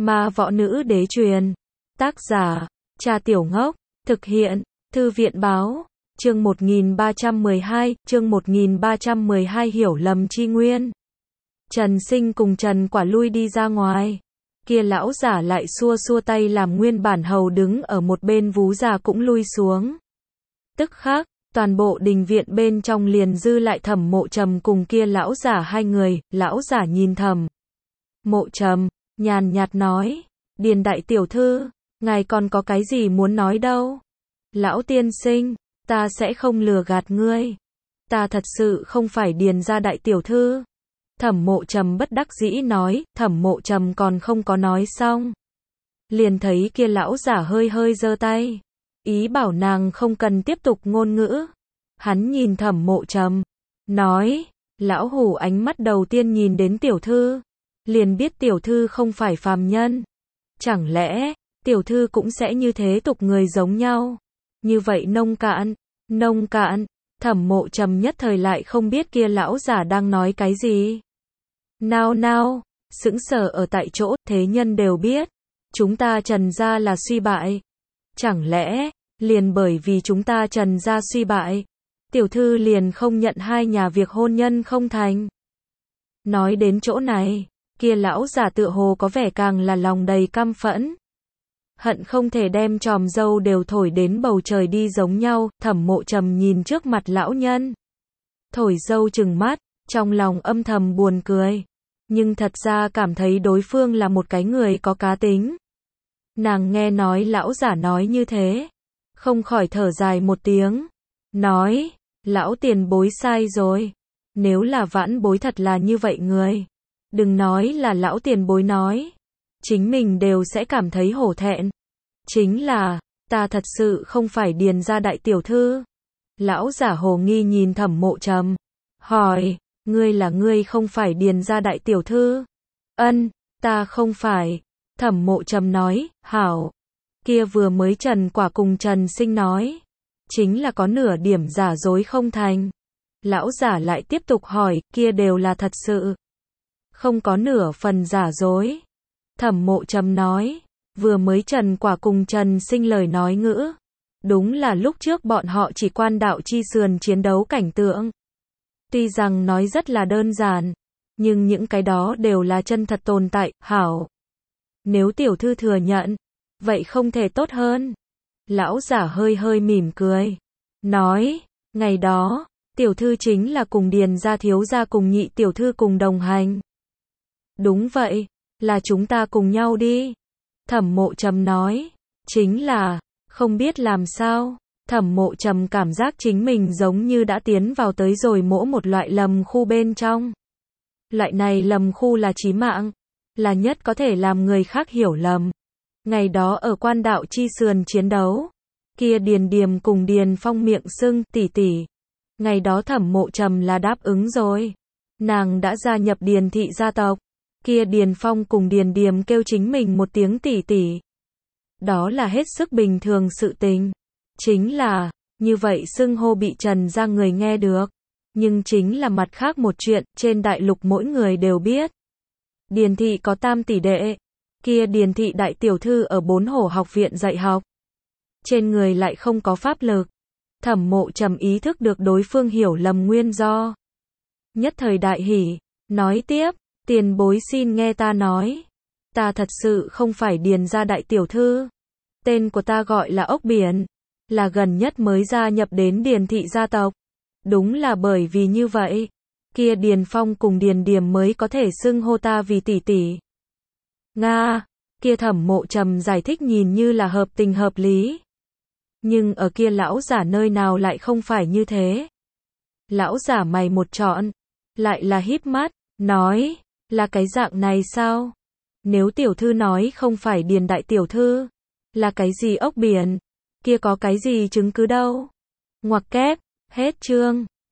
Ma Võ Nữ Đế truyền. Tác giả, Cha Tiểu Ngốc. Thực hiện, Thư viện báo. Chương 1312, chương 1312 hiểu lầm chi nguyên. Trần Sinh cùng Trần Quả lui đi ra ngoài. Kia lão giả lại xua xua tay làm nguyên bản hầu đứng ở một bên vú già cũng lui xuống. Tức khắc, toàn bộ đình viện bên trong liền dư lại Thẩm Mộ Trầm cùng kia lão giả hai người. Lão giả nhìn Thẩm Mộ Trầm, nhàn nhạt nói, Điền đại tiểu thư, ngài còn có cái gì muốn nói đâu? Lão tiên sinh, ta sẽ không lừa gạt ngươi. Ta thật sự không phải Điền gia đại tiểu thư. Thẩm Mộ Trầm bất đắc dĩ nói. Thẩm Mộ Trầm còn không có nói xong, liền thấy kia lão giả hơi hơi giơ tay, ý bảo nàng không cần tiếp tục ngôn ngữ. Hắn nhìn Thẩm Mộ Trầm, nói, lão hủ ánh mắt đầu tiên nhìn đến tiểu thư, liền biết tiểu thư không phải phàm nhân. Chẳng lẽ, tiểu thư cũng sẽ như thế tục người giống nhau? Như vậy nông cạn. Thẩm Mộ Trầm nhất thời lại không biết kia lão giả đang nói cái gì. Nao, sững sờ ở tại chỗ, thế nhân đều biết, chúng ta Trần gia là suy bại. Chẳng lẽ, liền bởi vì chúng ta Trần gia suy bại, tiểu thư liền không nhận hai nhà việc hôn nhân không thành? Nói đến chỗ này, kia lão giả tựa hồ có vẻ càng là lòng đầy căm phẫn, hận không thể đem chòm râu đều thổi đến bầu trời đi giống nhau. Thẩm Mộ Trầm nhìn trước mặt lão nhân, thổi râu trừng mắt, trong lòng âm thầm buồn cười, nhưng thật ra cảm thấy đối phương là một cái người có cá tính. Nàng nghe nói lão giả nói như thế, không khỏi thở dài một tiếng, nói, lão tiền bối sai rồi. Nếu là vãn bối thật là như vậy người, đừng nói là lão tiền bối nói, chính mình đều sẽ cảm thấy hổ thẹn. Chính là, ta thật sự không phải Điền gia đại tiểu thư. Lão giả hồ nghi nhìn Thẩm Mộ Trầm, hỏi, ngươi không phải Điền gia đại tiểu thư? Ân, ta không phải. Thẩm Mộ Trầm nói, hảo. Kia vừa mới Trần Quả cùng Trần Sinh nói, chính là có nửa điểm giả dối không thành. Lão giả lại tiếp tục hỏi, kia đều là thật sự, không có nửa phần giả dối. Thẩm Mộ Trầm nói, vừa mới Trần Quả cùng Trần Sinh lời nói ngữ, đúng là lúc trước bọn họ chỉ quan đạo chi sườn chiến đấu cảnh tượng. Tuy rằng nói rất là đơn giản, nhưng những cái đó đều là chân thật tồn tại. Hảo, nếu tiểu thư thừa nhận, vậy không thể tốt hơn. Lão giả hơi hơi mỉm cười, nói, ngày đó, tiểu thư chính là cùng Điền gia thiếu gia cùng Nhị tiểu thư cùng đồng hành. Đúng vậy, là chúng ta cùng nhau đi. Thẩm Mộ Trầm nói, chính là, không biết làm sao, Thẩm Mộ Trầm cảm giác chính mình giống như đã tiến vào tới rồi một loại lầm khu bên trong. Loại này lầm khu là chí mạng, là nhất có thể làm người khác hiểu lầm. Ngày đó ở quan đạo chi sườn chiến đấu, kia Điền Điềm cùng Điền Phong miệng sưng, tỷ tỷ. Ngày đó Thẩm Mộ Trầm là đáp ứng rồi, nàng đã gia nhập Điền thị gia tộc. Kia Điền Phong cùng Điền Điềm kêu chính mình một tiếng tỷ tỷ, đó là hết sức bình thường sự tình. Chính là, như vậy xưng hô bị Trần gia người nghe được. Nhưng chính là mặt khác một chuyện, trên đại lục mỗi người đều biết, Điền thị có tam tỷ đệ. Kia Điền thị đại tiểu thư ở 4 hổ học viện dạy học, trên người lại không có pháp lực. Thẩm Mộ Trầm ý thức được đối phương hiểu lầm nguyên do, nhất thời đại hỉ, nói tiếp, tiền bối xin nghe ta nói, ta thật sự không phải Điền gia đại tiểu thư. Tên của ta gọi là Ốc Biển, là gần nhất mới gia nhập đến Điền thị gia tộc. Đúng là bởi vì như vậy, kia Điền Phong cùng Điền Điềm mới có thể xưng hô ta vì tỷ tỷ. Nga, kia Thẩm Mộ Trầm giải thích nhìn như là hợp tình hợp lý, nhưng ở kia lão giả nơi nào lại không phải như thế. Lão giả mày một trọn, lại là híp mắt, nói, là cái dạng này sao? Nếu tiểu thư nói không phải Điền đại tiểu thư, là cái gì Ốc Biển, kia có cái gì chứng cứ đâu? Ngoặc kép, hết chương.